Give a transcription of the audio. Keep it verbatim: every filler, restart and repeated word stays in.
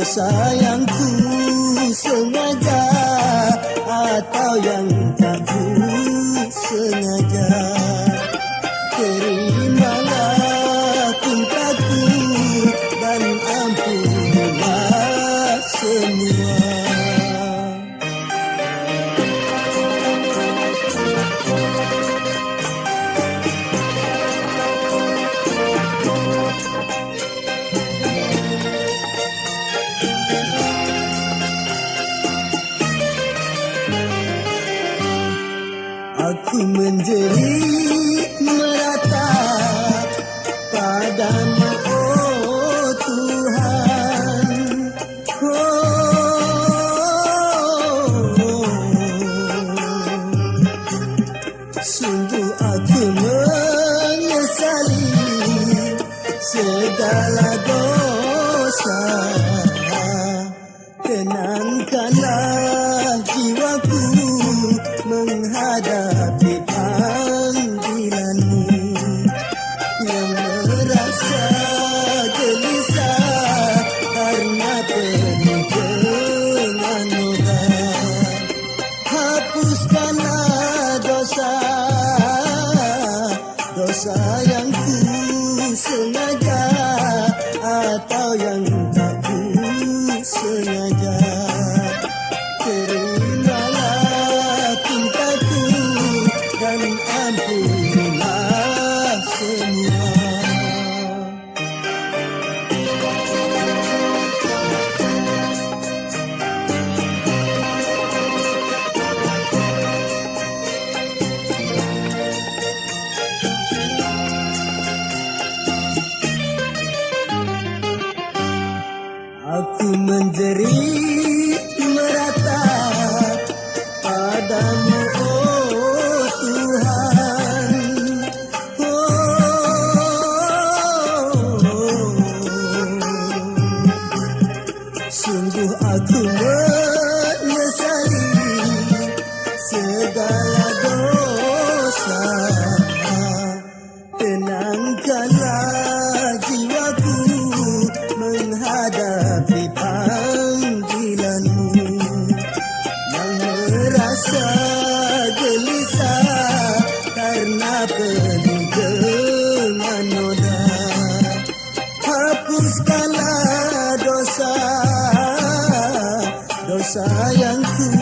dosa yang ku sengaja atau yang tak ku sengaja. Terimalah cintaku dan ampunilah semua. Aku menjerit meratap padamu, oh Tuhan. Oh, sungguh aku menyesali segala dosa. Tenangkanlah jiwaku menghadapi panggilanmu, yang merasa gelisah karena penuh dengan noda. Hapuskanlah dosa, dosa yang ku sengaja atau yang tak ku sengaja. Terimalah cintaku dan ampunilah semua. Aku menjerit meratap padamu, oh Tuhan. Oh, sungguh aku menyesali segala dosa. Tenangkanlah jiwaku menghadapi panggilanmu, yang merasa gelisah karena penuh dengan noda. Hapuskanlah dosa, dosa yang ku